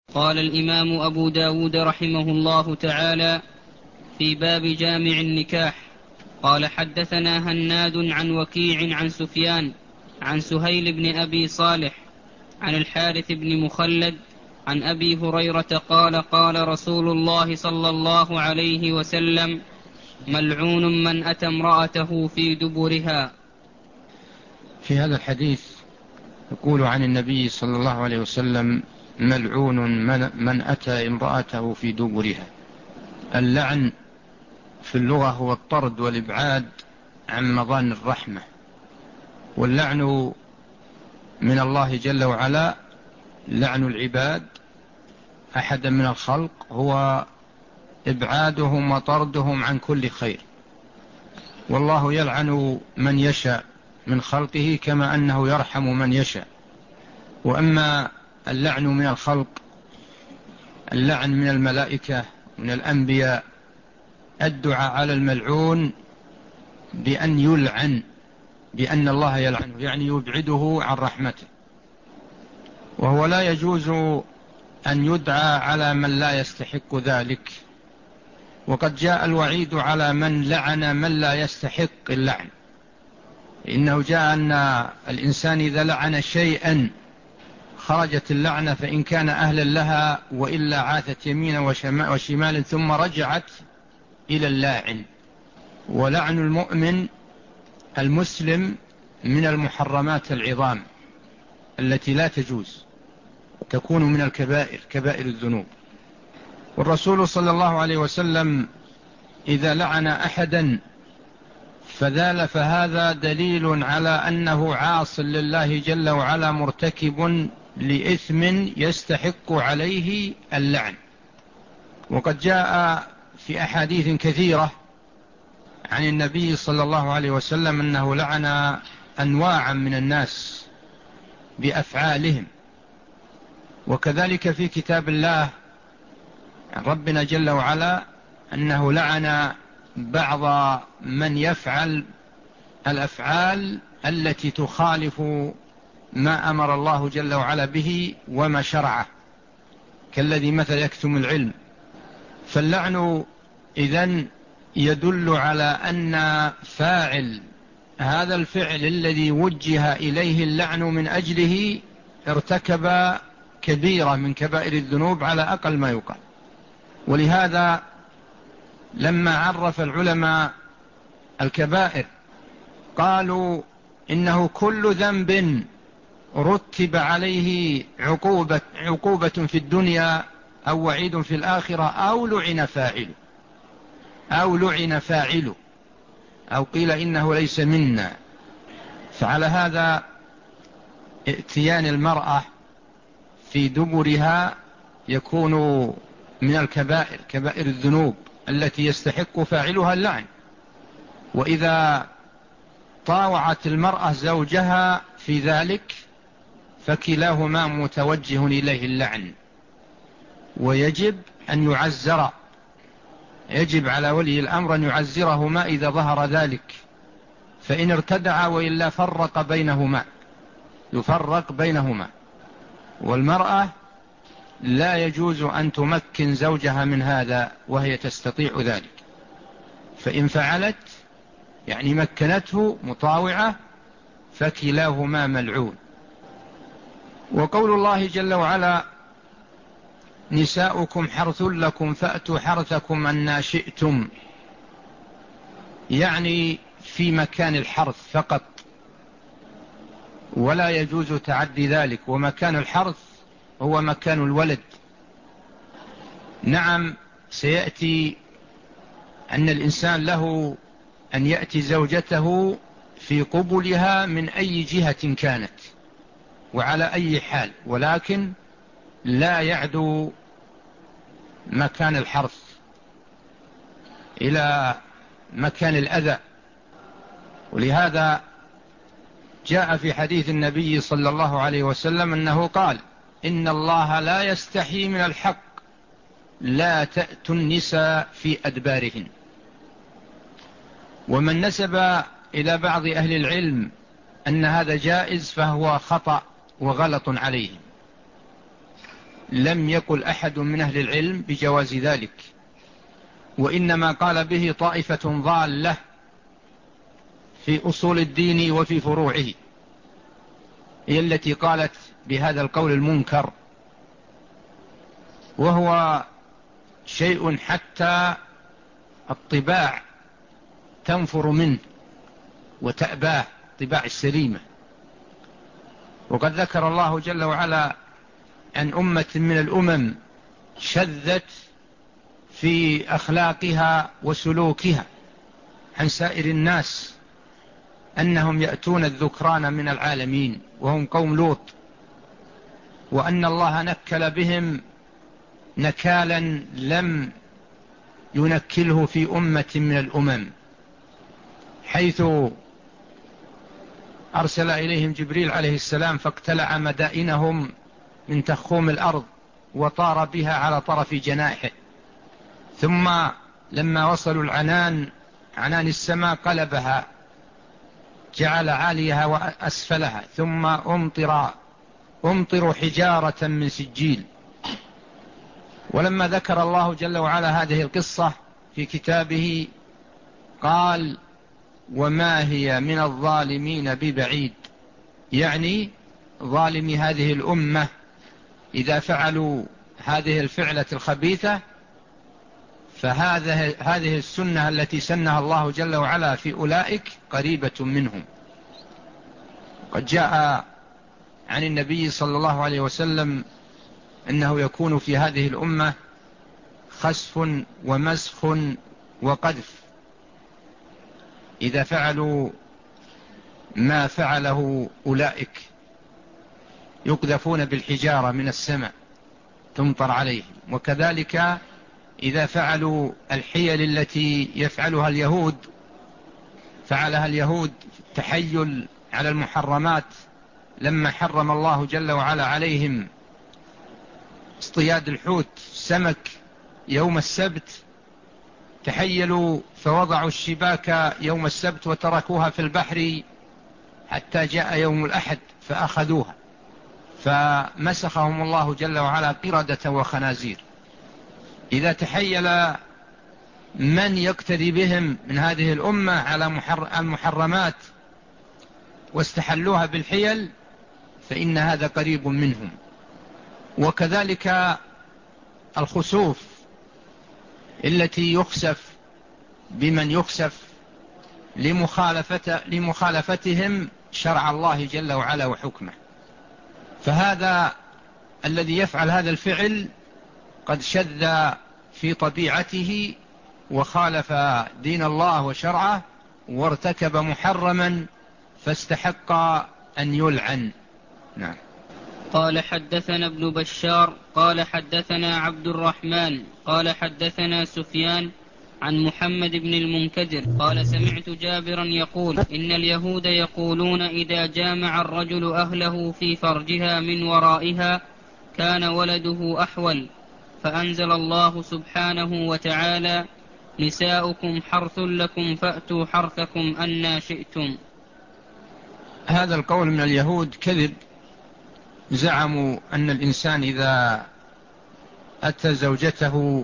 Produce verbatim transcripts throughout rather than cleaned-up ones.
قال الإمام أبو داود رحمه الله تعالى في باب جامع النكاح. قال حدثنا هناد عن وكيع عن سفيان عن سهيل بن أبي صالح عن الحارث بن مخلد عن أبي هريرة قال قال رسول الله صلى الله عليه وسلم: ملعون من أتى امرأته في دبرها. في هذا الحديث يقول عن النبي صلى الله عليه وسلم: ملعون من أتى امرأته في دبرها. اللعن في اللغة هو الطرد والإبعاد عن مظان الرحمة، واللعن من الله جل وعلا لعن العباد أحدا من الخلق هو إبعادهم وطردهم عن كل خير، والله يلعن من يشاء من خلقه كما أنه يرحم من يشاء. وأما اللعن من الخلق، اللعن من الملائكة من الأنبياء، الدعاء على الملعون بأن يلعن، بأن الله يلعنه، يعني يبعده عن رحمته. وهو لا يجوز أن يدعى على من لا يستحق ذلك، وقد جاء الوعيد على من لعن من لا يستحق اللعن. إنه جاء أن الإنسان إذا لعن شيئا خرجت اللعنة فإن كان أهلا لها، وإلا عاثت يمينا وشمالا ثم رجعت إلى اللاعن. ولعن المؤمن المسلم من المحرمات العظام التي لا تجوز، تكون من الكبائر، كبائر الذنوب. والرسول صلى الله عليه وسلم إذا لعن أحدا فذال فهذا دليل على أنه عاص لله جل وعلا مرتكب لإثم يستحق عليه اللعن. وقد جاء في أحاديث كثيرة عن النبي صلى الله عليه وسلم أنه لعن أنواعا من الناس بأفعالهم. وكذلك في كتاب الله عن ربنا جل وعلا أنه لعن بعض من يفعل الأفعال التي تخالف ما أمر الله جل وعلا به وما شرعه، كالذي مثل يكتم العلم. فاللعن إذن يدل على أن فاعل هذا الفعل الذي وجه إليه اللعن من أجله ارتكب كبيرة من كبائر الذنوب على أقل ما يقال. ولهذا لما عرف العلماء الكبائر قالوا إنه كل ذنب رتب عليه عقوبة, عقوبة في الدنيا أو وعيد في الآخرة أو لعن فاعله أو لعن فاعله أو قيل إنه ليس منا. فعلى هذا ائتيان المرأة في دبرها يكون من الكبائر، كبائر الذنوب التي يستحق فاعلها اللعن. وإذا طاوعت المرأة زوجها في ذلك فكلاهما متوجه إليه اللعن، ويجب أن يعزر، يجب على ولي الأمر أن يعزرهما إذا ظهر ذلك، فإن ارتدع وإلا فرق بينهما، يفرق بينهما. والمرأة لا يجوز أن تمكن زوجها من هذا وهي تستطيع ذلك، فإن فعلت يعني مكنته مطاوعة فكلاهما ملعون. وقول الله جل وعلا: نساؤكم حرث لكم فأتوا حرثكم أن شئتم، يعني في مكان الحرث فقط، ولا يجوز تعدي ذلك. ومكان الحرث هو مكان الولد. نعم سيأتي أن الإنسان له أن يأتي زوجته في قبلها من أي جهة كانت وعلى أي حال، ولكن لا يعدو مكان الحرث إلى مكان الأذى. ولهذا جاء في حديث النبي صلى الله عليه وسلم أنه قال: إن الله لا يستحي من الحق، لا تأتوا النساء في أدبارهن. ومن نسب إلى بعض أهل العلم أن هذا جائز فهو خطأ وغلط عليه. لم يقل أحد من أهل العلم بجواز ذلك، وإنما قال به طائفة ضالة في أصول الدين وفي فروعه، هي التي قالت بهذا القول المنكر، وهو شيء حتى الطباع تنفر منه وتأباه، طباع السليمة. وقد ذكر الله جل وعلا عن أمة من الأمم شذت في أخلاقها وسلوكها عن سائر الناس، أنهم يأتون الذكران من العالمين وهم قوم لوط، وأن الله نكل بهم نكالا لم ينكله في أمة من الأمم، حيث أرسل إليهم جبريل عليه السلام فاقتلع مدائنهم من تخوم الأرض وطار بها على طرف جناحه، ثم لما وصلوا العنان عنان السماء قلبها جعل عاليها وأسفلها، ثم أمطر أمطر حجارة من سجيل. ولما ذكر الله جل وعلا هذه القصة في كتابه قال وما هي من الظالمين ببعيد، يعني ظالمي هذه الأمة إذا فعلوا هذه الفعلة الخبيثة، فهذه هذه السنة التي سنها الله جل وعلا في أولئك قريبة منهم. قد جاء عن النبي صلى الله عليه وسلم أنه يكون في هذه الأمة خسف ومسخ وقذف إذا فعلوا ما فعله أولئك، يقذفون بالحجارة من السماء تمطر عليهم. وكذلك إذا فعلوا الحيل التي يفعلها اليهود، فعلها اليهود تحيل على المحرمات لما حرم الله جل وعلا عليهم اصطياد الحوت السمك يوم السبت، تحيلوا فوضعوا الشباك يوم السبت وتركوها في البحر حتى جاء يوم الأحد فأخذوها، فمسخهم الله جل وعلا قردة وخنازير. إذا تحيل من يقتدي بهم من هذه الأمة على المحرمات واستحلوها بالحيل فإن هذا قريب منهم. وكذلك الخسوف التي يخسف بمن يخسف لمخالفة لمخالفتهم شرع الله جل وعلا وحكمه، فهذا الذي يفعل هذا الفعل قد شذ في طبيعته وخالف دين الله وشرعه وارتكب محرما فاستحق أن يلعن. نعم. قال حدثنا ابن بشار قال حدثنا عبد الرحمن قال حدثنا سفيان عن محمد بن المنكدر قال سمعت جابرا يقول إن اليهود يقولون إذا جامع الرجل أهله في فرجها من ورائها كان ولده أحول، فأنزل الله سبحانه وتعالى نساؤكم حرث لكم فأتوا حرثكم أنى شئتم. هذا القول من اليهود كذب. زعموا أن الإنسان إذا أتى زوجته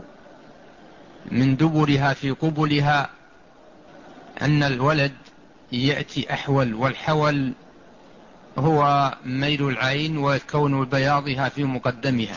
من دبرها في قبلها أن الولد يأتي أحول، والحول هو ميل العين وكون بياضها في مقدمها،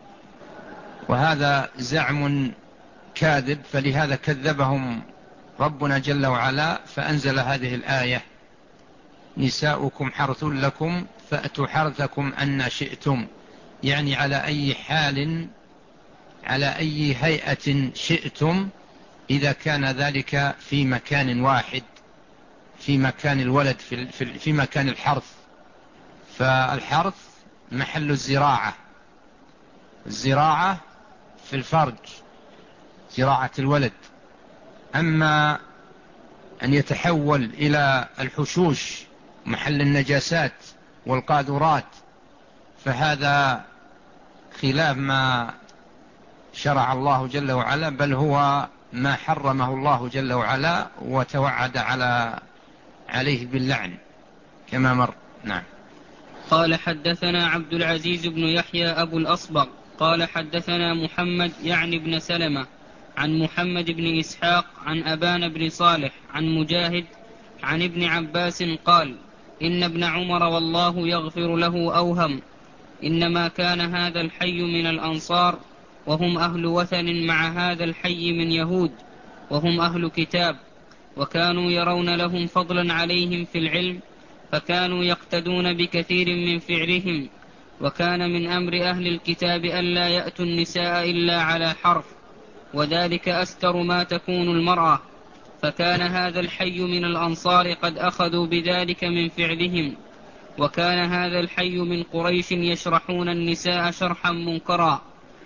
وهذا زعم كاذب، فلهذا كذبهم ربنا جل وعلا فأنزل هذه الآية نساؤكم حرث لكم فأتوا حرثكم أن شئتم، يعني على أي حال على أي هيئة شئتم إذا كان ذلك في مكان واحد، في مكان الولد في, في, في مكان الحرث. فالحرث محل الزراعة، الزراعة في الفرج زراعة الولد. أما أن يتحول إلى الحشوش محل النجاسات والقاذورات فهذا خلاف ما شرع الله جل وعلا، بل هو ما حرمه الله جل وعلا وتوعد على عليه باللعن كما مر. نعم. قال حدثنا عبد العزيز بن يحيى أبو الأصبغ قال حدثنا محمد يعني بن سلمة عن محمد بن إسحاق عن أبان بن صالح عن مجاهد عن ابن عباس قال إن ابن عمر والله يغفر له أوهم إنما كان هذا الحي من الأنصار وهم أهل وثن مع هذا الحي من يهود وهم أهل كتاب وكانوا يرون لهم فضلا عليهم في العلم فكانوا يقتدون بكثير من فعلهم وكان من أمر أهل الكتاب ألا يأتوا النساء إلا على حرف وذلك أستر ما تكون المرأة فكان هذا الحي من الأنصار قد أخذوا بذلك من فعلهم وكان هذا الحي من قريش يشرحون النساء شرحا منكرا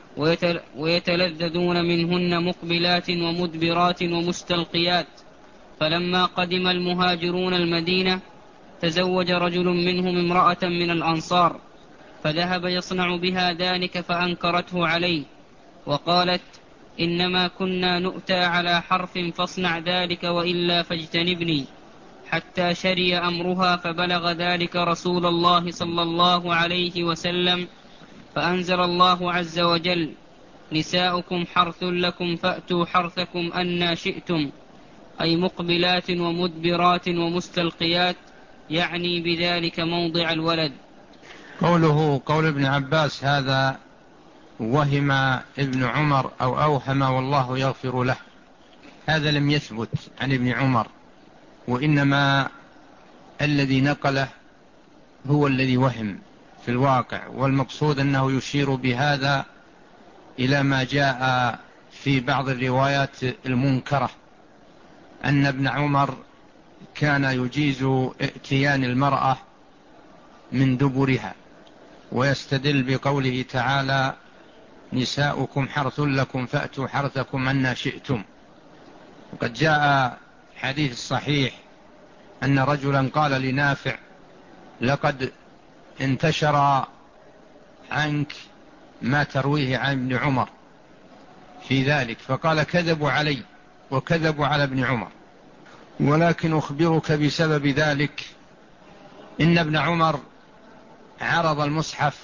ويتلذذون منهن مقبلات ومدبرات ومستلقيات فلما قدم المهاجرون المدينة تزوج رجل منهم امرأة من الأنصار فذهب يصنع بها ذلك فأنكرته عليه وقالت إنما كنا نؤتى على حرف فاصنع ذلك وإلا فاجتنبني حتى شري أمرها فبلغ ذلك رسول الله صلى الله عليه وسلم فأنزل الله عز وجل نساؤكم حرث لكم فأتوا حرثكم أنى شئتم أي مقبلات ومدبرات ومستلقيات يعني بذلك موضع الولد. قوله قول ابن عباس هذا وهم ابن عمر أو أوهم والله يغفر له، هذا لم يثبت عن ابن عمر، وإنما الذي نقله هو الذي وهم في الواقع، والمقصود أنه يشير بهذا إلى ما جاء في بعض الروايات المنكرة أن ابن عمر كان يجيز ائتيان المرأة من دبرها، ويستدل بقوله تعالى نساؤكم حرث لكم فأتوا حرثكم أنى شئتم. وقد جاء حديث الصحيح أن رجلا قال لنافع لقد انتشر عنك ما ترويه عن ابن عمر في ذلك، فقال كذبوا علي وكذبوا على ابن عمر، ولكن أخبرك بسبب ذلك إن ابن عمر عرض المصحف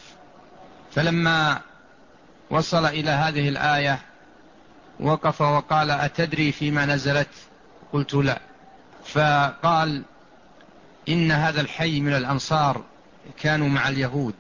فلما وصل إلى هذه الآية وقف وقال أتدري فيما نزلت؟ قلت لا. فقال إن هذا الحي من الأنصار كانوا مع اليهود،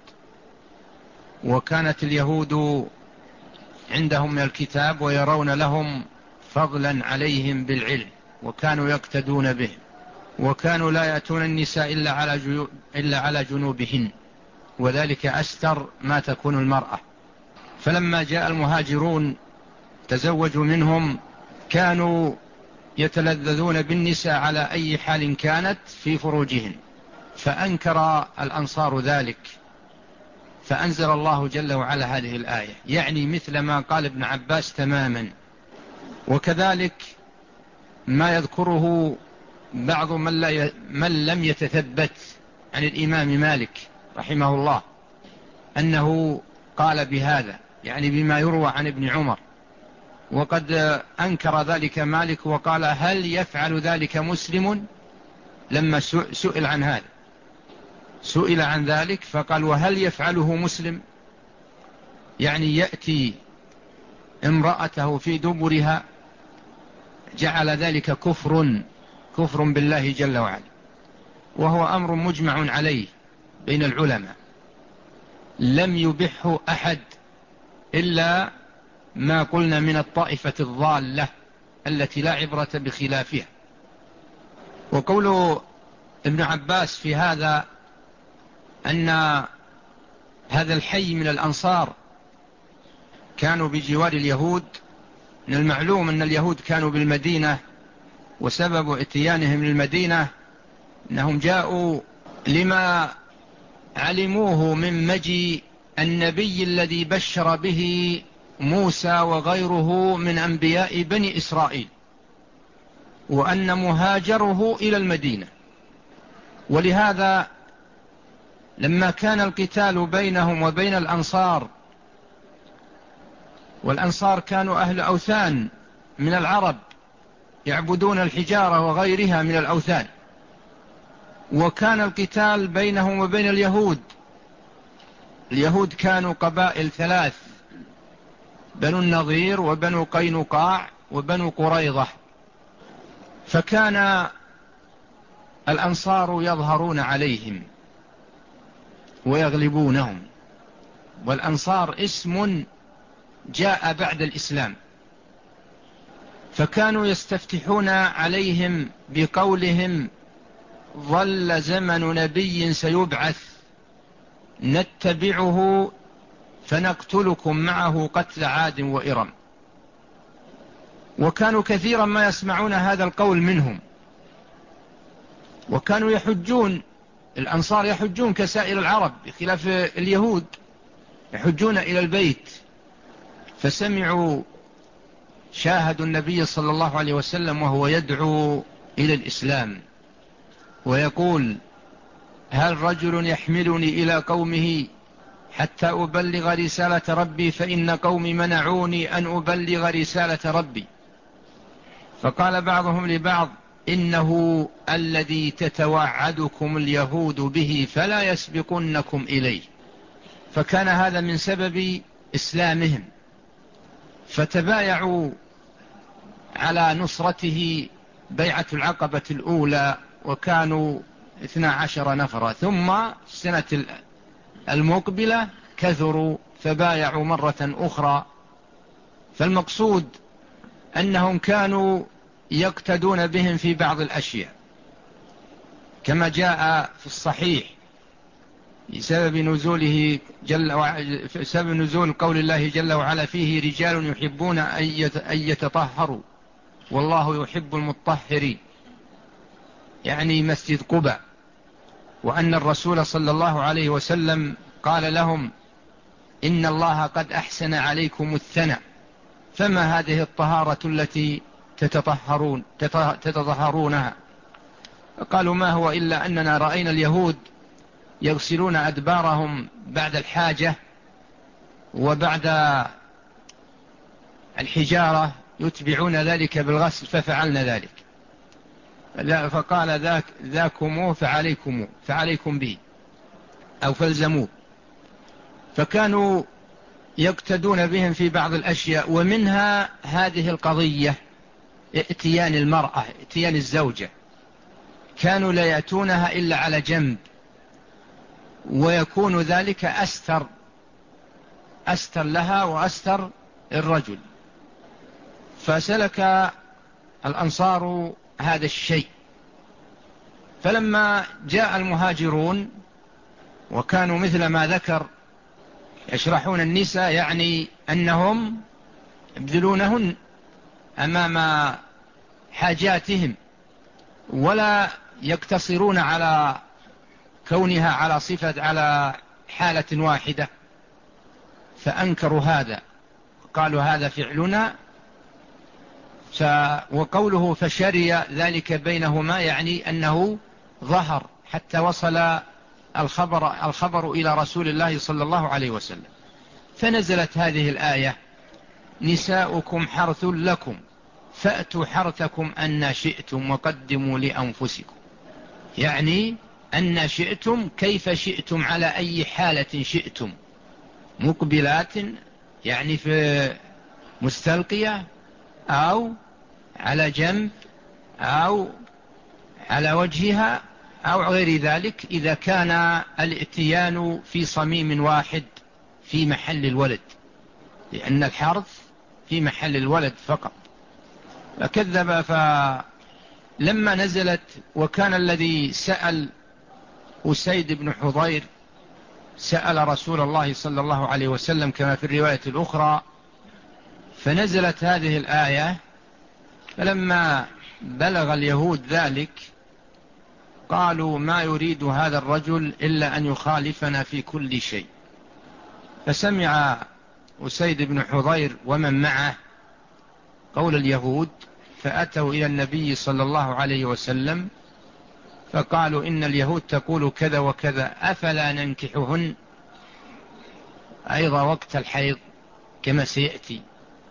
وكانت اليهود عندهم من الكتاب ويرون لهم فضلا عليهم بالعلم وكانوا يقتدون به، وكانوا لا يأتون النساء إلا على, إلا على جنوبهن، وذلك أستر ما تكون المرأة. فلما جاء المهاجرون تزوجوا منهم كانوا يتلذذون بالنساء على أي حال كانت في فروجهن، فأنكر الأنصار ذلك، فأنزل الله جل وعلا هذه الآية، يعني مثل ما قال ابن عباس تماما. وكذلك ما يذكره بعض من, لا ي... من لم يتثبت عن الإمام مالك رحمه الله أنه قال بهذا، يعني بما يروى عن ابن عمر، وقد أنكر ذلك مالك وقال هل يفعل ذلك مسلم؟ لما سئل عن هذا سئل عن ذلك فقال وهل يفعله مسلم؟ يعني يأتي امرأته في دبرها، جعل ذلك كفر كفر بالله جل وعلا، وهو أمر مجمع عليه بين العلماء، لم يبحه أحد إلا ما قلنا من الطائفة الضالة التي لا عبرة بخلافها. وقول ابن عباس في هذا أن هذا الحي من الأنصار كانوا بجوار اليهود، من المعلوم أن اليهود كانوا بالمدينة، وسبب اتيانهم للمدينة أنهم جاءوا لما علموه من مجيء النبي الذي بشر به موسى وغيره من أنبياء بني إسرائيل، وأن مهاجره إلى المدينة. ولهذا لما كان القتال بينهم وبين الأنصار، والأنصار كانوا أهل أوثان من العرب يعبدون الحجارة وغيرها من الأوثان، وكان القتال بينهم وبين اليهود، اليهود كانوا قبائل ثلاث بنو النضير وبنو قينقاع وبنو قريظة. فكان الأنصار يظهرون عليهم ويغلبونهم، والأنصار اسم جاء بعد الإسلام، فكانوا يستفتحون عليهم بقولهم: ظل زمن نبي سيبعث نتبعه فنقتلكم معه قتل عاد وإرم. وكانوا كثيرا ما يسمعون هذا القول منهم، وكانوا يحجون، الأنصار يحجون كسائر العرب بخلاف اليهود، يحجون إلى البيت. فسمعوا شاهدوا النبي صلى الله عليه وسلم وهو يدعو إلى الإسلام ويقول: هل رجل يحملني إلى قومه حتى أبلغ رسالة ربي فإن قومي منعوني أن أبلغ رسالة ربي. فقال بعضهم لبعض: إنه الذي تتوعدكم اليهود به فلا يسبقنكم إليه. فكان هذا من سبب إسلامهم، فتبايعوا على نصرته بيعة العقبة الأولى، وكانوا اثنا عشر نفرا. ثم السنة المقبلة كثروا فبايعوا مرة أخرى. فالمقصود أنهم كانوا يقتدون بهم في بعض الأشياء، كما جاء في الصحيح بسبب نزوله جل وعلا، سبب نزول قول الله جل وعلا: فيه رجال يحبون أن يتطهروا والله يحب المطهرين، يعني مسجد قباء. وأن الرسول صلى الله عليه وسلم قال لهم: إن الله قد أحسن عليكم الثناء، فما هذه الطهارة التي تتطهرون تتطهرونها؟ قالوا: ما هو إلا أننا رأينا اليهود يغسلون أدبارهم بعد الحاجة وبعد الحجارة يتبعون ذلك بالغسل ففعلنا ذلك. فقال: ذاك ذاكم فعليكم فعليكم به أو فالزموه. فكانوا يقتدون بهم في بعض الأشياء، ومنها هذه القضية: ائتيان المرأة، ائتيان الزوجة. كانوا لا يأتونها إلا على جنب، ويكون ذلك أستر أستر لها وأستر الرجل. فسلك الأنصار هذا الشيء. فلما جاء المهاجرون وكانوا مثل ما ذكر يشرحون النساء، يعني أنهم يبذلونهن أمام حاجاتهم ولا يقتصرون على كونها على صفة على حالة واحدة، فأنكروا هذا، قالوا: هذا فعلنا. ف وقوله فشري ذلك بينهما، يعني أنه ظهر حتى وصل الخبر, الخبر إلى رسول الله صلى الله عليه وسلم. فنزلت هذه الآية: نساؤكم حرث لكم فأتوا حرثكم أن شئتم وقدموا لأنفسكم، يعني أن شئتم كيف شئتم على أي حالة شئتم، مقبلات يعني في مستلقية أو على جنب أو على وجهها أو غير ذلك، إذا كان الاتيان في صميم واحد في محل الولد، لأن الحرث في محل الولد فقط. فكذب. فلما نزلت وكان الذي سأل أسيد بن حضير سأل رسول الله صلى الله عليه وسلم كما في الرواية الأخرى، فنزلت هذه الآية. فلما بلغ اليهود ذلك قالوا: ما يريد هذا الرجل إلا أن يخالفنا في كل شيء. فسمع أسيد بن حضير ومن معه قول اليهود، فأتوا إلى النبي صلى الله عليه وسلم فقالوا: إن اليهود تقول كذا وكذا، أفلا ننكحهن أيضا وقت الحيض كما سيأتي.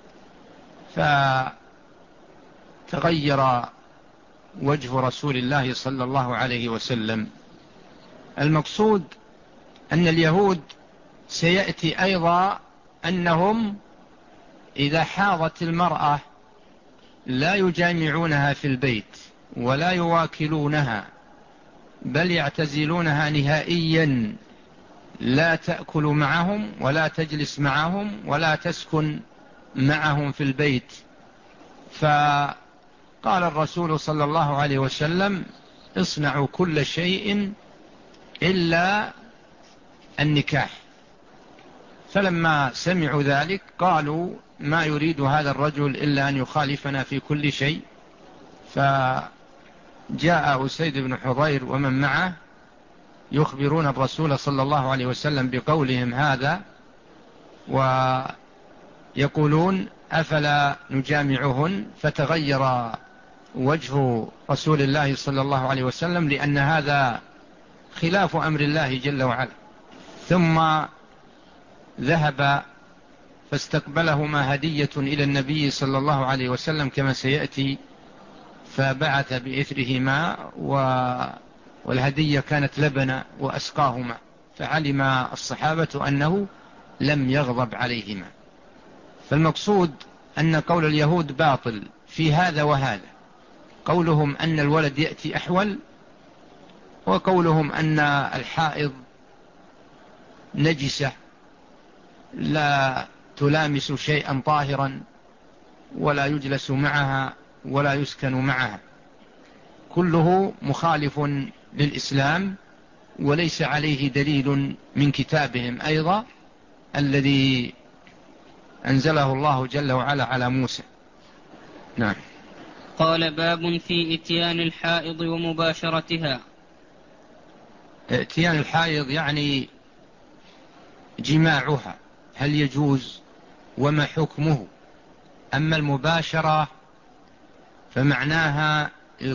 فتغير وجه رسول الله صلى الله عليه وسلم. المقصود أن اليهود سيأتي أيضا أنهم إذا حاضت المرأة لا يجامعونها في البيت ولا يواكلونها، بل يعتزلونها نهائيا، لا تأكل معهم ولا تجلس معهم ولا تسكن معهم في البيت. فقال الرسول صلى الله عليه وسلم: اصنعوا كل شيء إلا النكاح. فلما سمعوا ذلك قالوا: ما يريد هذا الرجل إلا أن يخالفنا في كل شيء. فجاء أسيد بن حضير ومن معه يخبرون الرسول صلى الله عليه وسلم بقولهم هذا، ويقولون: أفلا نجامعهن؟ فتغير وجه رسول الله صلى الله عليه وسلم، لأن هذا خلاف أمر الله جل وعلا. ثم ذهب فاستقبلهما هدية إلى النبي صلى الله عليه وسلم كما سيأتي، فبعث بإثرهما، والهدية كانت لبن وأسقاهما، فعلم الصحابة أنه لم يغضب عليهما. فالمقصود أن قول اليهود باطل في هذا وهذا، قولهم أن الولد يأتي أحول، وقولهم أن الحائض نجسة لا تلامس شيئا طاهرا ولا يجلس معها ولا يسكن معها، كله مخالف للإسلام، وليس عليه دليل من كتابهم أيضا الذي أنزله الله جل وعلا على موسى. نعم. قال: باب في إتيان الحائض ومباشرتها. إتيان الحائض يعني جماعها، هل يجوز وما حكمه؟ أما المباشرة فمعناها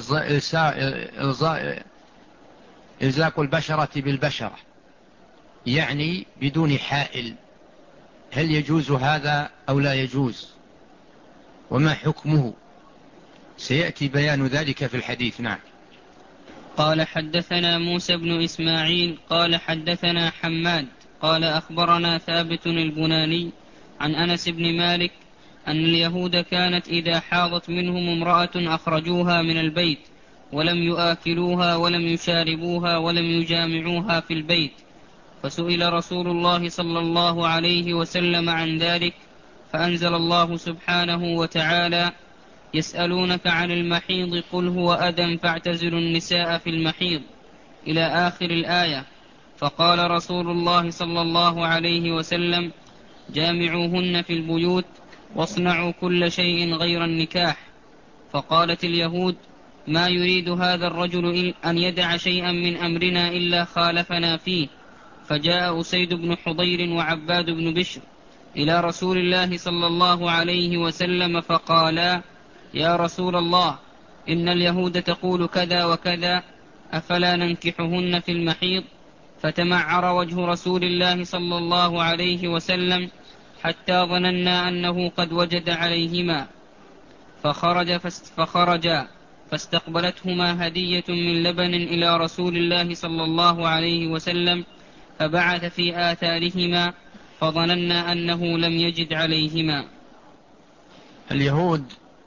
إلزاق البشرة بالبشرة، يعني بدون حائل. هل يجوز هذا أو لا يجوز؟ وما حكمه؟ سيأتي بيان ذلك في الحديث. نعم. قال: حدثنا موسى بن إسماعيل قال حدثنا حماد قال أخبرنا ثابت البناني عن أنس بن مالك أن اليهود كانت إذا حاضت منهم امرأة أخرجوها من البيت ولم يآكلوها ولم يشاربوها ولم يجامعوها في البيت، فسئل رسول الله صلى الله عليه وسلم عن ذلك، فأنزل الله سبحانه وتعالى: يسألونك عن المحيض قل هو أذى فاعتزلوا النساء في المحيض، إلى آخر الآية. فقال رسول الله صلى الله عليه وسلم: جامعوهن في البيوت واصنعوا كل شيء غير النكاح. فقالت اليهود: ما يريد هذا الرجل أن يدع شيئا من أمرنا إلا خالفنا فيه. فجاء أسيد بن حضير وعباد بن بشر إلى رسول الله صلى الله عليه وسلم فقالا: يا رسول الله، إن اليهود تقول كذا وكذا، أفلا ننكحهن في المحيض؟ فتمعر وجه رسول الله صلى الله عليه وسلم حتى ظننا أنه قد وجد عليهما، فخرج فخرجا فاستقبلتهما هدية من لبن إلى رسول الله صلى الله عليه وسلم، فبعث في آثارهما فظننا أنه لم يجد عليهما. اليهود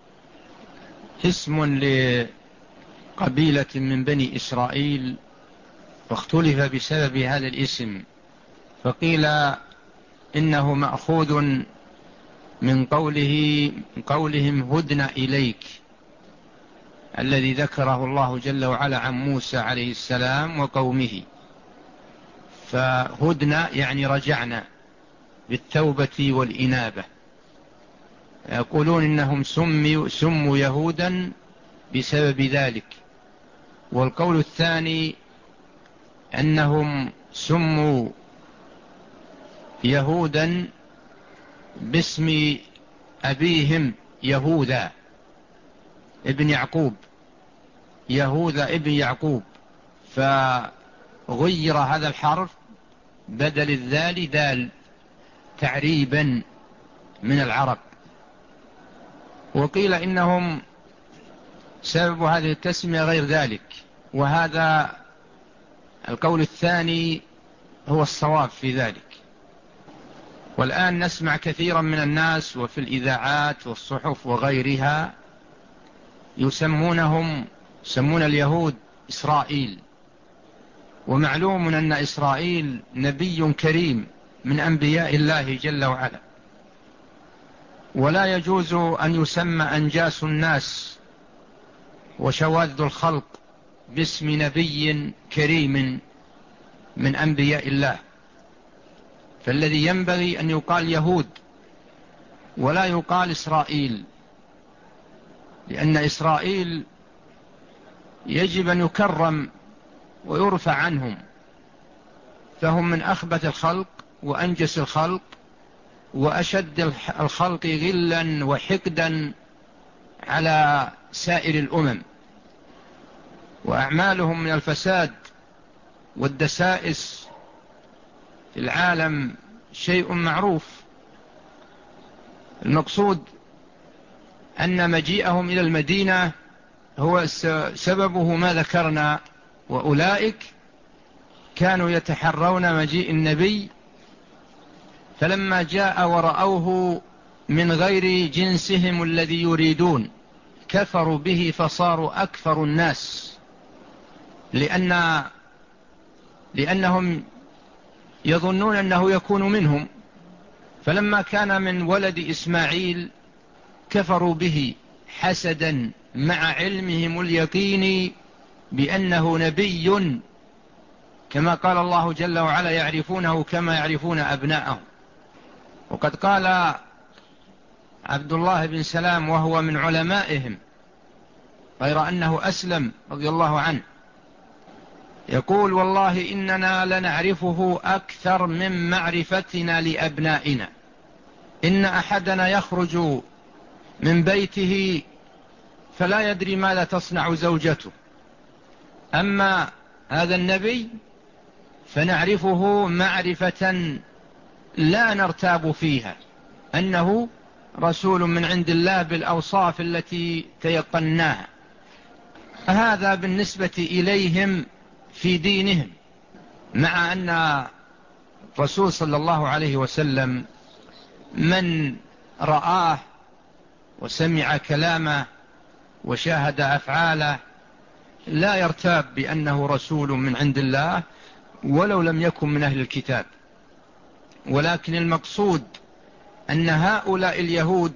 اسم لقبيلة من بني إسرائيل، واختلف بسبب هذا الاسم، فقيل إنه مأخوذ من قوله من قولهم هدنا إليك، الذي ذكره الله جل وعلا عن موسى عليه السلام وقومه. فهدنا يعني رجعنا بالتوبة والإنابة. يقولون إنهم سموا, سموا يهودا بسبب ذلك. والقول الثاني أنهم سموا يهودا باسم أبيهم يهوذا ابن يعقوب، يهوذا ابن يعقوب، فغير هذا الحرف بدل الذال ذال تعريبا من العرب. وقيل إنهم سبب هذه التسمية غير ذلك، وهذا القول الثاني هو الصواب في ذلك. والآن نسمع كثيرا من الناس وفي الإذاعات والصحف وغيرها يسمونهم يسمون اليهود إسرائيل. ومعلوم أن إسرائيل نبي كريم من أنبياء الله جل وعلا، ولا يجوز أن يسمى أنجاس الناس وشواذ الخلق باسم نبي كريم من أنبياء الله. فالذي ينبغي أن يقال يهود ولا يقال إسرائيل، لأن إسرائيل يجب أن يكرم ويرفع عنهم، فهم من أخبث الخلق وأنجس الخلق وأشد الخلق غلا وحقدا على سائر الأمم، وأعمالهم من الفساد والدسائس في العالم شيء معروف. المقصود أن مجيئهم إلى المدينة هو سببه ما ذكرنا، وأولئك كانوا يتحرون مجيء النبي، فلما جاء ورأوه من غير جنسهم الذي يريدون كفروا به فصاروا أكثر الناس، لأن لأنهم يظنون أنه يكون منهم. فلما كان من ولد إسماعيل كفروا به حسدا مع علمهم اليقين بأنه نبي، كما قال الله جل وعلا يعرفونه كما يعرفون أبناءهم. وقد قال عبد الله بن سلام وهو من علمائهم غير أنه أسلم رضي الله عنه، يقول: والله إننا لنعرفه أكثر من معرفتنا لأبنائنا، إن أحدنا يخرج من بيته فلا يدري ماذا تصنع زوجته، أما هذا النبي فنعرفه معرفة لا نرتاب فيها أنه رسول من عند الله بالأوصاف التي تيقناها. هذا بالنسبة إليهم في دينهم، مع أن الرسول صلى الله عليه وسلم من رآه وسمع كلامه وشاهد أفعاله لا يرتاب بأنه رسول من عند الله ولو لم يكن من أهل الكتاب. ولكن المقصود أن هؤلاء اليهود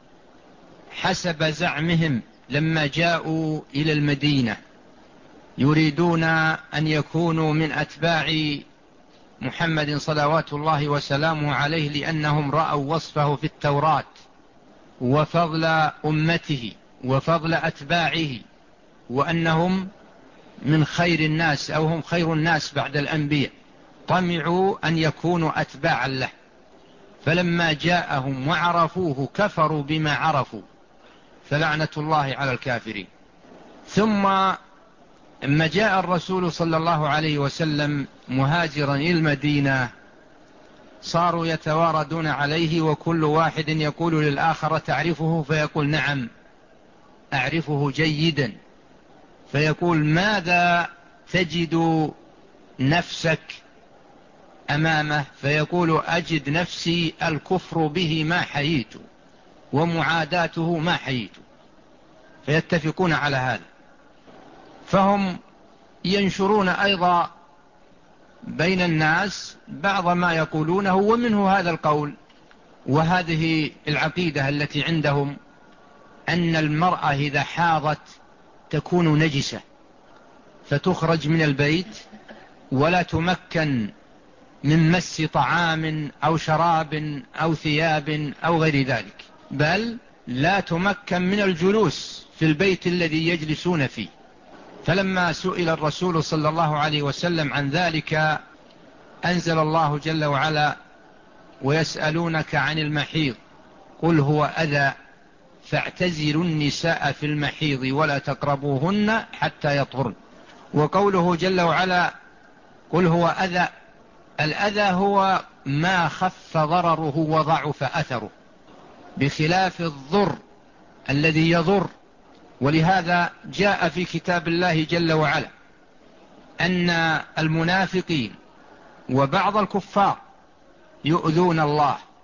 حسب زعمهم لما جاءوا إلى المدينة يريدون أن يكونوا من أتباع محمد صلوات الله وسلامه عليه، لأنهم رأوا وصفه في التوراة وفضل أمته وفضل أتباعه، وأنهم من خير الناس أو هم خير الناس بعد الأنبياء، طمعوا أن يكونوا أتباعا له. فلما جاءهم وعرفوه كفروا بما عرفوا، فلعنة الله على الكافرين. ثم لما جاء الرسول صلى الله عليه وسلم مهاجرا إلى المدينة صاروا يتواردون عليه، وكل واحد يقول للآخر: تعرفه؟ فيقول: نعم أعرفه جيدا. فيقول: ماذا تجد نفسك أمامه؟ فيقول: أجد نفسي الكفر به ما حييت ومعاداته ما حييت. فيتفقون على هذا، فهم ينشرون أيضا بين الناس بعض ما يقولونه، ومنه هذا القول وهذه العقيدة التي عندهم أن المرأة إذا حاضت تكون نجسة فتخرج من البيت ولا تمكن من مس طعام أو شراب أو ثياب أو غير ذلك، بل لا تمكن من الجلوس في البيت الذي يجلسون فيه. فلما سئل الرسول صلى الله عليه وسلم عن ذلك أنزل الله جل وعلا: ويسألونك عن المحيض قل هو أذى فاعتزلوا النساء في المحيض ولا تقربوهن حتى يطهرن. وقوله جل وعلا: قل هو أذى، الأذى هو ما خف ضرره وضعف أثره، بخلاف الضر الذي يضر. ولهذا جاء في كتاب الله جل وعلا أن المنافقين وبعض الكفار يؤذون الله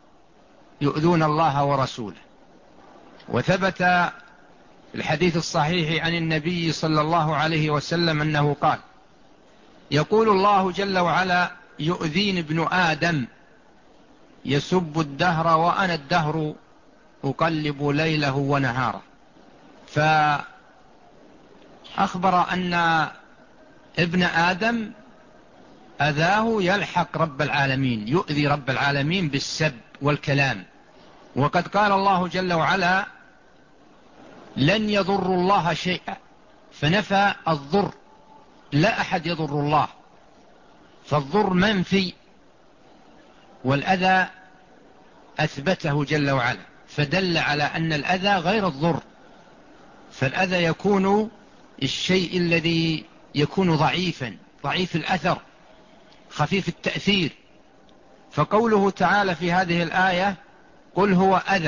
يؤذون الله ورسوله. وثبت الحديث الصحيح عن النبي صلى الله عليه وسلم أنه قال: يقول الله جل وعلا: يؤذيني ابن آدم يسب الدهر وأنا الدهر أقلب ليله ونهاره. فأخبر أن ابن آدم أذاه يلحق رب العالمين، يؤذي رب العالمين بالسب والكلام. وقد قال الله جل وعلا: لن يضروا الله شيئا، فنفى الضر، لا أحد يضر الله، فالضر منفي والأذى أثبته جل وعلا، فدل على أن الأذى غير الضر. فالأذى يكون الشيء الذي يكون ضعيفا، ضعيف الأثر، خفيف التأثير. فقوله تعالى في هذه الآية: قل هو أذى،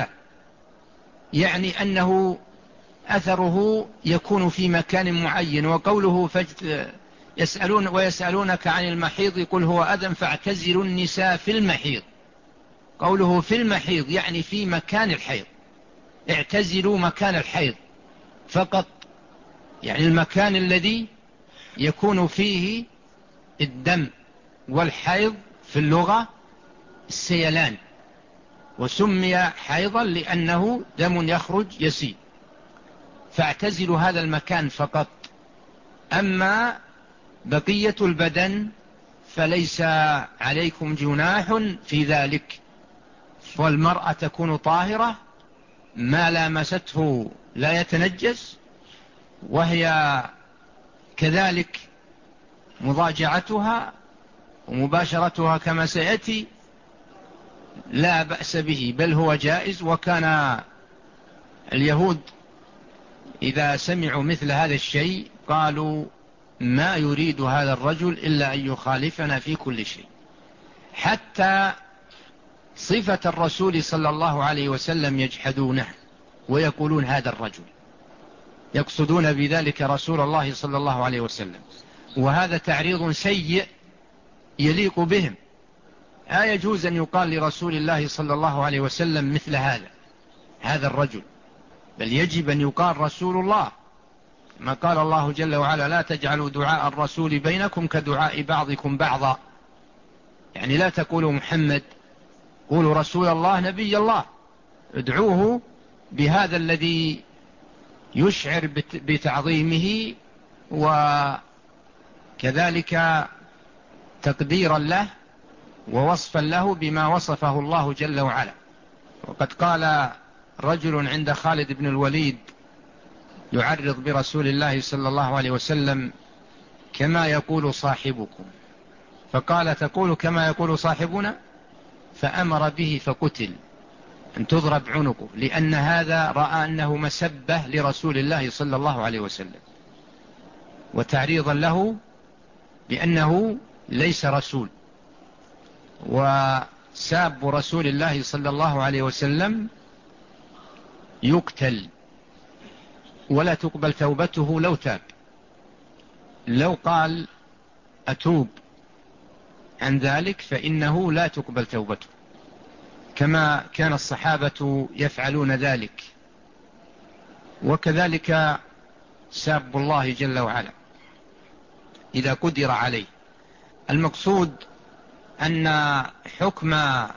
يعني أنه أثره يكون في مكان معين. وقوله يسألون ويسألونك عن المحيض قل هو أذى فاعتزلوا النساء في المحيض. قوله في المحيض يعني في مكان الحيض، اعتزلوا مكان الحيض فقط، يعني المكان الذي يكون فيه الدم. والحيض في اللغة السيلان، وسمي حيضا لأنه دم يخرج يسيل. فاعتزلوا هذا المكان فقط، أما بقية البدن فليس عليكم جناح في ذلك. والمرأة تكون طاهرة ما لامسته لا يتنجس، وهي كذلك مضاجعتها ومباشرتها كما سيأتي لا بأس به، بل هو جائز. وكان اليهود إذا سمعوا مثل هذا الشيء قالوا: ما يريد هذا الرجل إلا أن يخالفنا في كل شيء. حتى صفة الرسول صلى الله عليه وسلم يجحدونه ويقولون هذا الرجل، يقصدون بذلك رسول الله صلى الله عليه وسلم. وهذا تعريض سيء يليق بهم. لا يجوز أن يقال لرسول الله صلى الله عليه وسلم مثل هذا، هذا الرجل، بل يجب أن يقال رسول الله، ما قال الله جل وعلا: لا تجعلوا دعاء الرسول بينكم كدعاء بعضكم بعضا. يعني لا تقولوا محمد، قولوا رسول الله، نبي الله، ادعوه بهذا الذي يشعر بتعظيمه وكذلك تقديرا له ووصفا له بما وصفه الله جل وعلا. وقد قال رجل عند خالد بن الوليد يعرض برسول الله صلى الله عليه وسلم: كما يقول صاحبكم. فقال: تقول كما يقول صاحبنا؟ فأمر به فقتل، أن تضرب عنقه، لأن هذا رأى أنه مسبة لرسول الله صلى الله عليه وسلم وتعريضا له بأنه ليس رسول. وساب رسول الله صلى الله عليه وسلم يقتل ولا تقبل توبته لو تاب. لو قال أتوب عن ذلك فإنه لا تقبل توبته، كما كان الصحابة يفعلون ذلك. وكذلك ساب الله جل وعلا إذا قدر عليه. المقصود أن حكم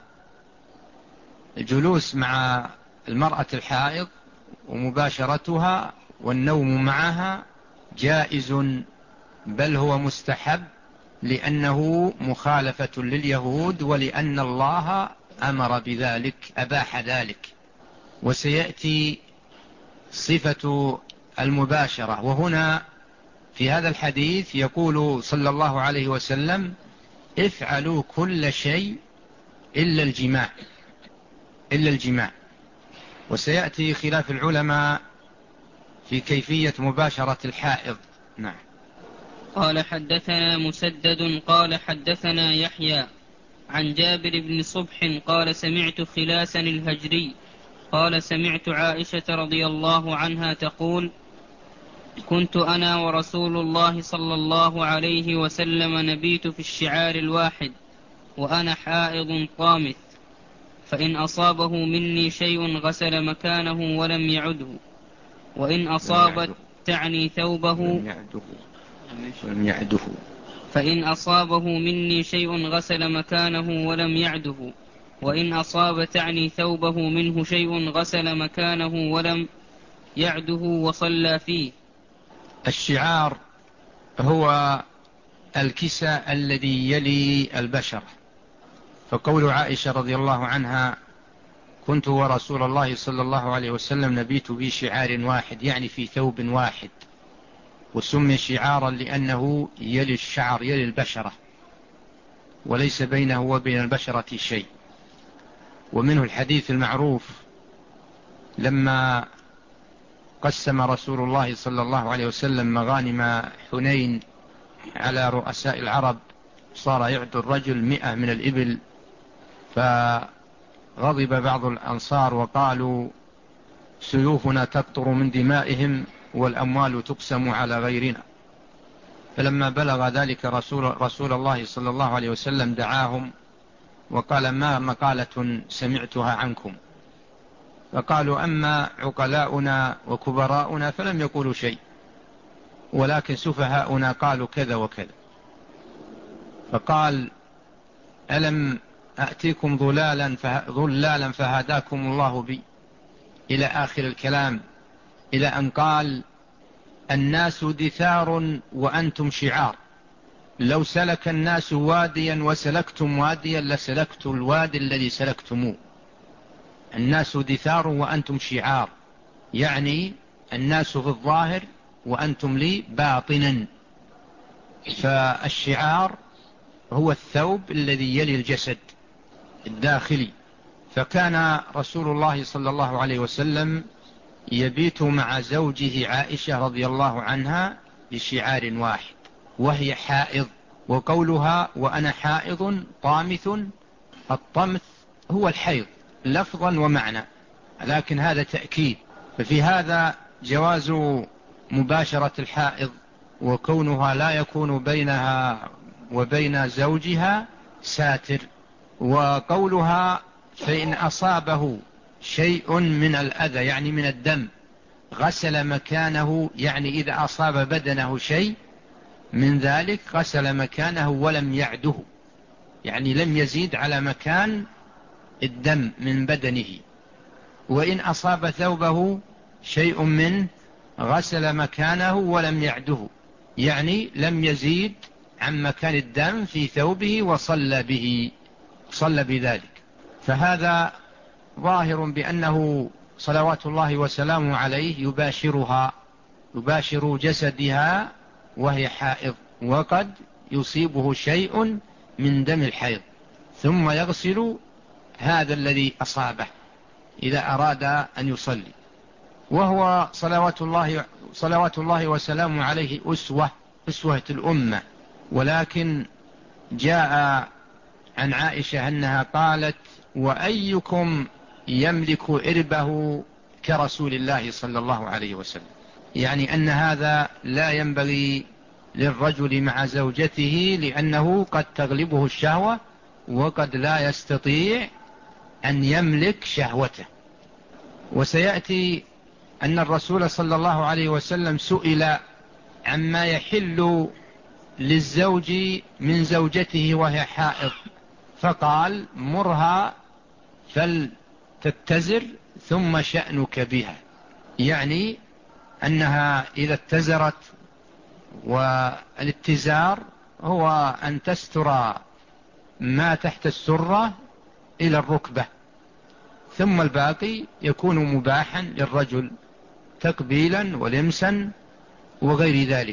الجلوس مع المرأة الحائض ومباشرتها والنوم معها جائز، بل هو مستحب، لأنه مخالفة لليهود، ولأن الله أمر بذلك، أباح ذلك. وسيأتي صفة المباشرة. وهنا في هذا الحديث يقول صلى الله عليه وسلم: افعلوا كل شيء إلا الجماع، إلا الجماع. وسيأتي خلاف العلماء في كيفية مباشرة الحائض. نعم. قال: حدثنا مسدد قال حدثنا يحيى عن جابر بن صبح قال: سمعت خلاسا الهجري قال: سمعت عائشة رضي الله عنها تقول: كنت أنا ورسول الله صلى الله عليه وسلم نبيت في الشعار الواحد وأنا حائض طامث، فإن أصابه مني شيء غسل مكانه ولم يعده، وإن أصابت تعني ثوبه ولم يعده ولم يعده فإن أصابه مني شيء غسل مكانه ولم يعده، وإن أصاب تعني ثوبه منه شيء غسل مكانه ولم يعده وصلى فيه. الشعار هو الكسى الذي يلي البشرة، فقول عائشة رضي الله عنها: كنت ورسول الله صلى الله عليه وسلم نبيت بشعار واحد، يعني في ثوب واحد، وسمي شعارا لأنه يلي الشعر، يلي البشرة، وليس بينه وبين البشرة شيء. ومنه الحديث المعروف لما قسم رسول الله صلى الله عليه وسلم مغانم حنين على رؤساء العرب، صار يعد الرجل مئة من الإبل، فغضب بعض الأنصار وقالوا: سيوفنا تقطر من دمائهم والأموال تقسم على غيرنا. فلما بلغ ذلك رسول, رسول الله صلى الله عليه وسلم دعاهم وقال: ما مقالة سمعتها عنكم؟ فقالوا: أما عقلاؤنا وكبراؤنا فلم يقولوا شيء، ولكن سفهاؤنا قالوا كذا وكذا. فقال: ألم أأتيكم ضلالا, فه... ضلالا فهداكم الله بي، إلى آخر الكلام، إلى أن قال: الناس دثار وأنتم شعار، لو سلك الناس واديا وسلكتم واديا لسلكت الوادي الذي سلكتموه. الناس دثار وأنتم شعار، يعني الناس في الظاهر وأنتم لي باطنا. فالشعار هو الثوب الذي يلي الجسد الداخلي. فكان رسول الله صلى الله عليه وسلم يبيت مع زوجه عائشة رضي الله عنها بشعار واحد وهي حائض. وقولها وأنا حائض طامث، الطمث هو الحيض لفظا ومعنى، لكن هذا تأكيد. ففي هذا جواز مباشرة الحائض، وكونها لا يكون بينها وبين زوجها ساتر. وقولها فإن أصابه شيء من الأذى، يعني من الدم، غسل مكانه، يعني إذا أصاب بدنه شيء من ذلك غسل مكانه ولم يعده، يعني لم يزيد على مكان الدم من بدنه. وإن أصاب ثوبه شيء منه غسل مكانه ولم يعده، يعني لم يزيد عن مكان الدم في ثوبه وصلى به، صلى بذلك. فهذا ظاهر بأنه صلوات الله وسلامه عليه يباشرها، يباشر جسدها وهي حائض، وقد يصيبه شيء من دم الحيض ثم يغسل هذا الذي أصابه إذا أراد أن يصلي. وهو صلوات الله, صلوات الله وسلامه عليه أسوة، أسوة الأمة. ولكن جاء عن عائشة أنها قالت: وأيكم يملك إربه كرسول الله صلى الله عليه وسلم، يعني أن هذا لا ينبغي للرجل مع زوجته، لأنه قد تغلبه الشهوة وقد لا يستطيع أن يملك شهوته. وسيأتي أن الرسول صلى الله عليه وسلم سئل عما يحل للزوج من زوجته وهي حائض، فقال: مرها فلتتزر ثم شأنك بها، يعني أنها إذا اتزرت، والاتزار هو أن تستر ما تحت السرة إلى الركبة، ثم الباقي يكون مباحا للرجل تقبيلا ولمسا وغير ذلك.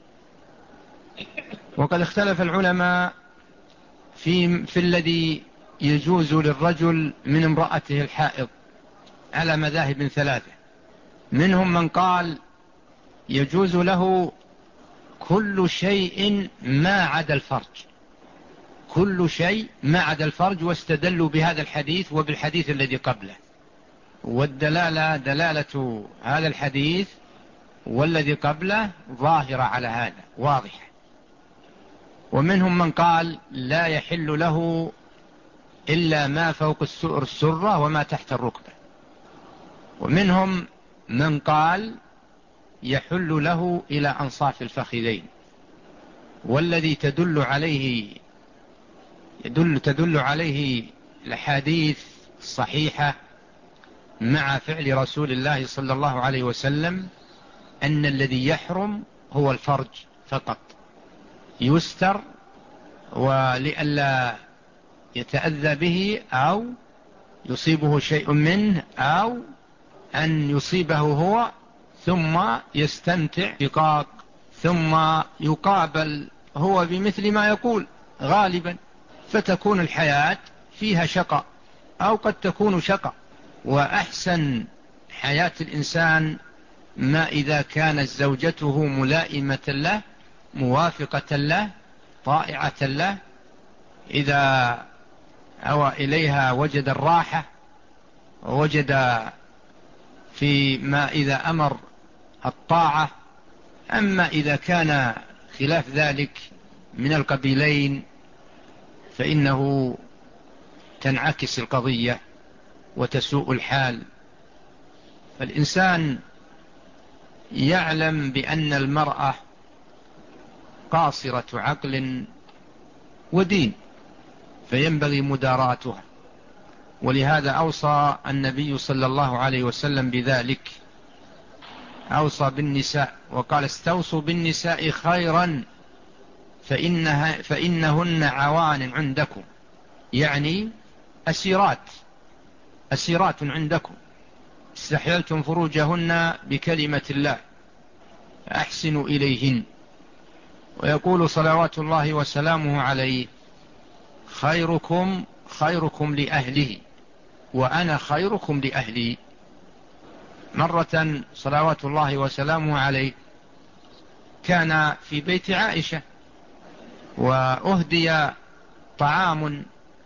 وقد اختلف العلماء في, في الذي يجوز للرجل من امرأته الحائض على مذاهب ثلاثة. منهم من قال يجوز له كل شيء ما عدا الفرج، كل شيء ما عدا الفرج، واستدلوا بهذا الحديث وبالحديث الذي قبله، والدلالة دلالة هذا الحديث والذي قبله ظاهرة على هذا واضحة. ومنهم من قال لا يحل له إلا ما فوق السرة وما تحت الركبة. ومنهم من قال يحل له إلى أنصاف الفخذين، والذي تدل عليه يدل تدل عليه الحديث الصحيحة مع فعل رسول الله صلى الله عليه وسلم أن الذي يحرم هو الفرج فقط، يستر ولئلا يتأذى به أو يصيبه شيء منه أو أن يصيبه هو ثم يستمتع شقاق ثم يقابل هو بمثل ما يقول غالبا، فتكون الحياة فيها شقاء أو قد تكون شقاء. وأحسن حياة الإنسان ما إذا كانت زوجته ملائمة له موافقة له طائعة له، إذا أوى إليها وجد الراحة ووجد في ما إذا أمر الطاعة. أما إذا كان خلاف ذلك من القبيلين فإنه تنعكس القضية وتسوء الحال. فالإنسان يعلم بأن المرأة قاصرة عقل ودين فينبغي مداراتها، ولهذا أوصى النبي صلى الله عليه وسلم بذلك، أوصى بالنساء وقال استوصوا بالنساء خيرا فإنها فإنهن عوان عندكم، يعني أسيرات أسيرات عندكم استحللتم فروجهن بكلمة الله أحسنوا إليهن. ويقول صلوات الله وسلامه عليه خيركم خيركم لأهله وأنا خيركم لأهلي. مرة صلوات الله وسلامه عليه كان في بيت عائشة وأهدي طعام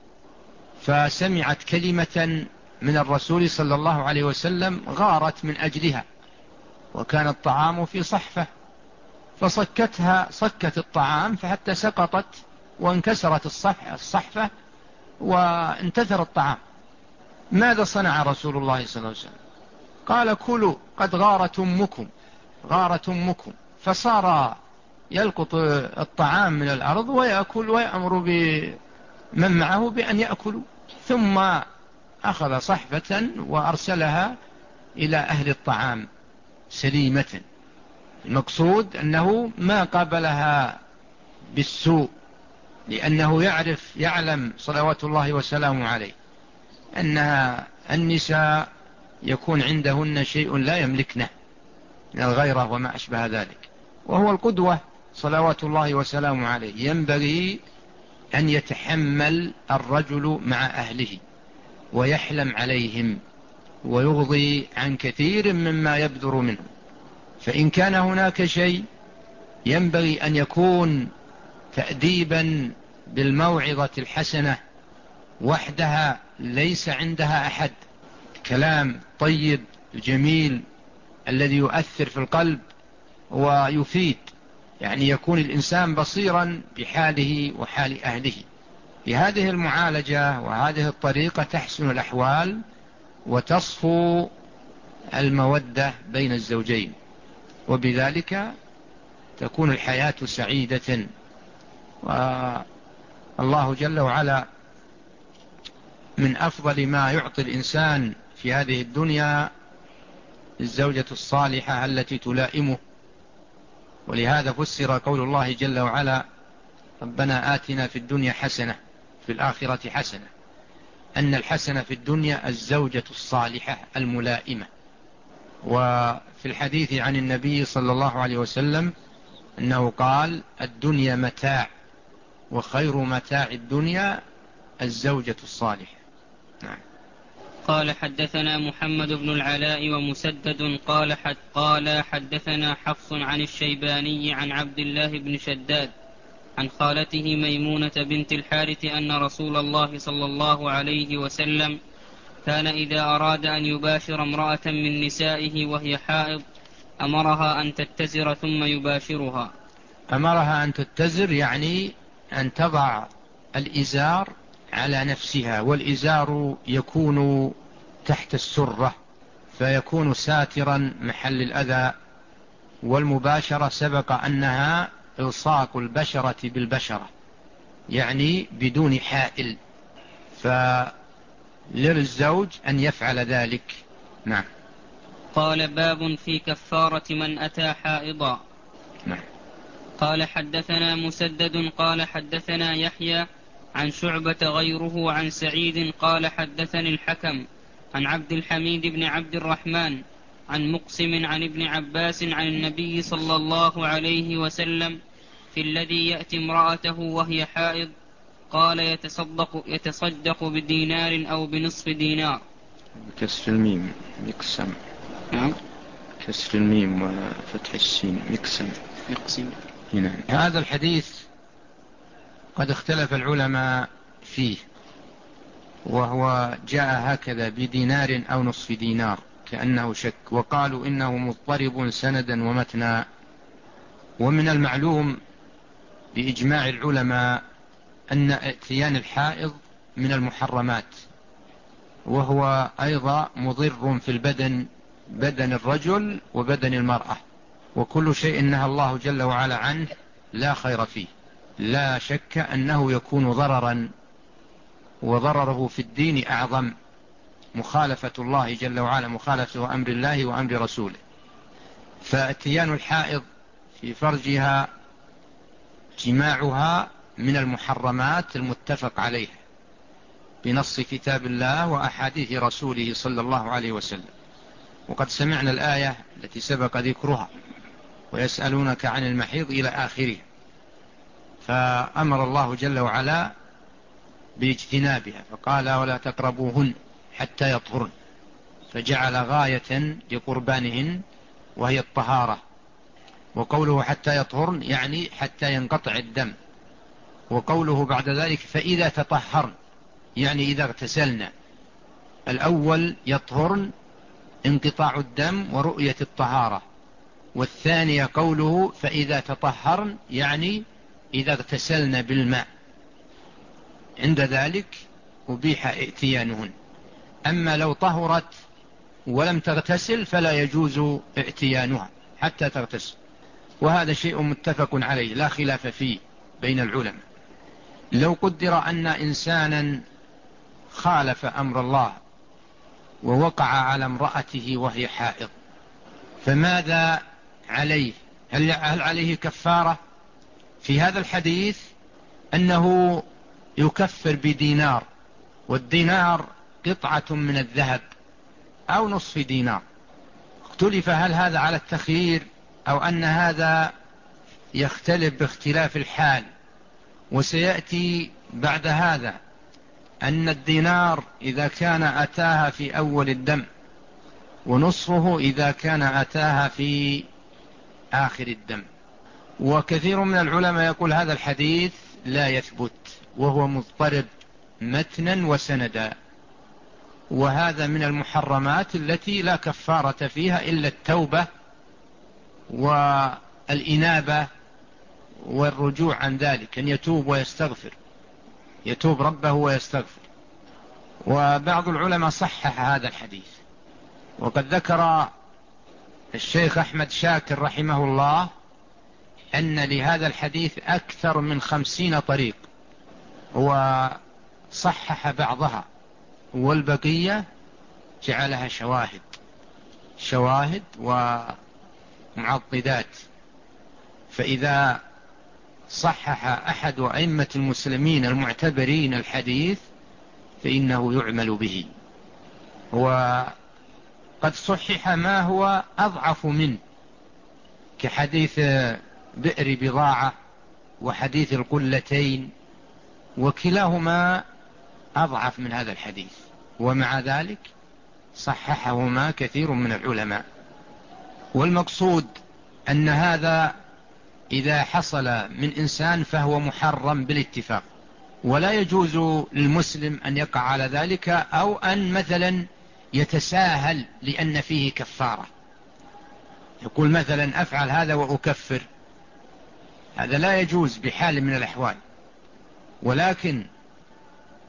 فسمعت كلمة من الرسول صلى الله عليه وسلم غارت من أجلها، وكان الطعام في صحفة فصكتها صكت الطعام فحتى سقطت وانكسرت الصحفة وانتثر الطعام. ماذا صنع رسول الله صلى الله عليه وسلم؟ قال كلوا قد غارت أمكم غارت أمكم، فصار يلقط الطعام من الأرض ويأكل ويأمر بمن معه بأن يأكلوا، ثم أخذ صحفة وأرسلها إلى أهل الطعام سليمة. المقصود أنه ما قابلها بالسوء، لأنه يعرف يعلم صلوات الله وسلامه عليه أنها النساء يكون عندهن شيء لا يملكنه من الغيرة وما أشبه ذلك، وهو القدوة صلوات الله وسلامه عليه. ينبغي أن يتحمل الرجل مع أهله ويحلم عليهم ويغضي عن كثير مما يبذر منه، فإن كان هناك شيء ينبغي أن يكون تأديبا بالموعظة الحسنة وحدها ليس عندها أحد، كلام طيب جميل الذي يؤثر في القلب ويفيد، يعني يكون الإنسان بصيرا بحاله وحال أهله. بهذه المعالجة وهذه الطريقة تحسن الأحوال وتصفو المودة بين الزوجين، وبذلك تكون الحياة سعيدة. والله جل وعلا من أفضل ما يعطي الإنسان في هذه الدنيا الزوجة الصالحة التي تلائمه، ولهذا فسر قول الله جل وعلا ربنا آتنا في الدنيا حسنة في الآخرة حسنة، أن الحسنة في الدنيا الزوجة الصالحة الملائمة. وفي الحديث عن النبي صلى الله عليه وسلم أنه قال الدنيا متاع وخير متاع الدنيا الزوجة الصالحة. نعم. قال حدثنا محمد بن العلاء ومسدد قال حد قال حدثنا حفص عن الشيباني عن عبد الله بن شداد عن خالته ميمونة بنت الحارث أن رسول الله صلى الله عليه وسلم كان إذا أراد أن يباشر امرأة من نسائه وهي حائض أمرها أن تتزر ثم يباشرها. أمرها أن تتزر يعني أن تضع الإزار على نفسها، والإزار يكون تحت السرة فيكون ساترا محل الأذى، والمباشرة سبق أنها إلصاق البشرة بالبشرة، يعني بدون حائل، فللزوج أن يفعل ذلك. نعم. قال باب في كفارة من أتى حائضا. نعم. قال حدثنا مسدد قال حدثنا يحيى عن شعبة غيره عن سعيد قال حدثني الحكم عن عبد الحميد بن عبد الرحمن عن مقسم عن ابن عباس عن النبي صلى الله عليه وسلم في الذي يأتي امرأته وهي حائض قال يتصدق, يتصدق بدينار أو بنصف دينار. بكسر الميم يقسم. نعم. كسر الميم وفتح السين يقسم. يقسم. هنا. هذا الحديث قد اختلف العلماء فيه، وهو جاء هكذا بدينار أو نصف دينار كأنه شك، وقالوا إنه مضطرب سندا ومتنا. ومن المعلوم بإجماع العلماء أن اتيان الحائض من المحرمات، وهو أيضا مضر في البدن، بدن الرجل وبدن المرأة، وكل شيء نهى الله جل وعلا عنه لا خير فيه، لا شك أنه يكون ضررا، وضرره في الدين أعظم، مخالفة الله جل وعلا، مخالفة أمر الله وأمر رسوله. فاتيان الحائض في فرجها جماعها من المحرمات المتفق عليها بنص كتاب الله وأحاديث رسوله صلى الله عليه وسلم. وقد سمعنا الآية التي سبق ذكرها ويسألونك عن المحيض إلى آخره، فأمر الله جل وعلا باجتنابها فقال ولا تقربوهن حتى يطهرن، فجعل غاية لقربانهن وهي الطهارة. وقوله حتى يطهرن يعني حتى ينقطع الدم، وقوله بعد ذلك فإذا تطهرن يعني إذا اغتسلنا. الأول يطهرن انقطاع الدم ورؤية الطهارة، والثانية قوله فإذا تطهرن يعني إذا اغتسلنا بالماء، عند ذلك أبيح ائتيانهن. أما لو طهرت ولم تغتسل فلا يجوز ائتيانها حتى تغتسل، وهذا شيء متفق عليه لا خلاف فيه بين العلماء. لو قدر أن إنسانا خالف أمر الله ووقع على امرأته وهي حائض، فماذا عليه؟ هل عليه كفارة؟ في هذا الحديث أنه يكفر بدينار، والدينار قطعة من الذهب أو نصف دينار. اختلف هل هذا على التخيير أو أن هذا يختلف باختلاف الحال، وسيأتي بعد هذا أن الدينار إذا كان أتاها في أول الدم، ونصفه إذا كان أتاها في آخر الدم. وكثير من العلماء يقول هذا الحديث لا يثبت، وهو مضطرب متنا وسندا، وهذا من المحرمات التي لا كفارة فيها إلا التوبة والإنابة والرجوع عن ذلك، أن يتوب ويستغفر، يتوب ربه ويستغفر. وبعض العلماء صحح هذا الحديث، وقد ذكر الشيخ أحمد شاكر رحمه الله أن لهذا الحديث أكثر من خمسين طريق، وصحح بعضها والبقية جعلها شواهد شواهد ومعضدات. فإذا صحح أحد أئمة المسلمين المعتبرين الحديث فإنه يعمل به، وقد صحح ما هو أضعف منه كحديث بئر بضاعة وحديث القلتين، وكلاهما أضعف من هذا الحديث، ومع ذلك صححهما كثير من العلماء. والمقصود أن هذا إذا حصل من إنسان فهو محرم بالاتفاق، ولا يجوز للمسلم أن يقع على ذلك، أو أن مثلا يتساهل لأن فيه كفارة، يقول مثلا أفعل هذا وأكفر، هذا لا يجوز بحال من الأحوال. ولكن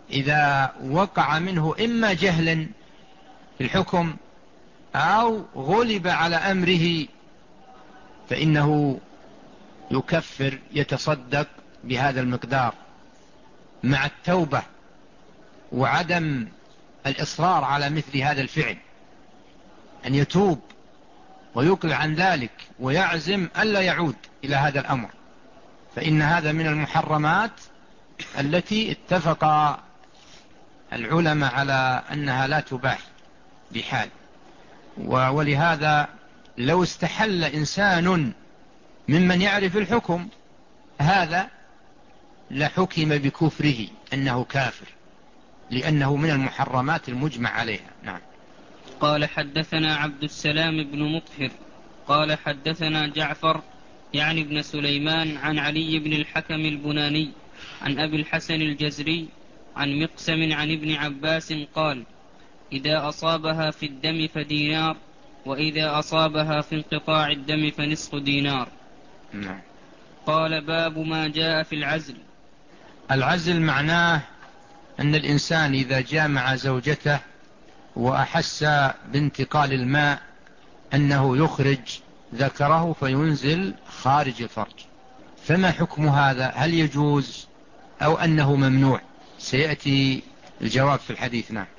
إذا وقع منه إما جهلا في الحكم أو غلب على أمره فإنه يكفر، يتصدق بهذا المقدار مع التوبة وعدم الإصرار على مثل هذا الفعل، أن يتوب ويقلع عن ذلك ويعزم ألا يعود إلى هذا الأمر، فإن هذا من المحرمات التي اتفق العلماء على أنها لا تباح بحال. ولهذا لو استحل إنسان ممن يعرف الحكم هذا لحكم بكفره أنه كافر، لأنه من المحرمات المجمع عليها. نعم. قال حدثنا عبد السلام بن مطهر قال حدثنا جعفر يعني ابن سليمان عن علي بن الحكم البناني عن أبي الحسن الجزري عن مقسم عن ابن عباس قال: إذا أصابها في الدم فدينار، وإذا أصابها في انقطاع الدم فنصف دينار. نعم. قال: باب ما جاء في العزل. العزل معناه أن الإنسان إذا جامع زوجته وأحس بانتقال الماء أنه يخرج ذكره فينزل خارج الفرج، فما حكم هذا؟ هل يجوز أو أنه ممنوع؟ سيأتي الجواب في الحديث. نعم.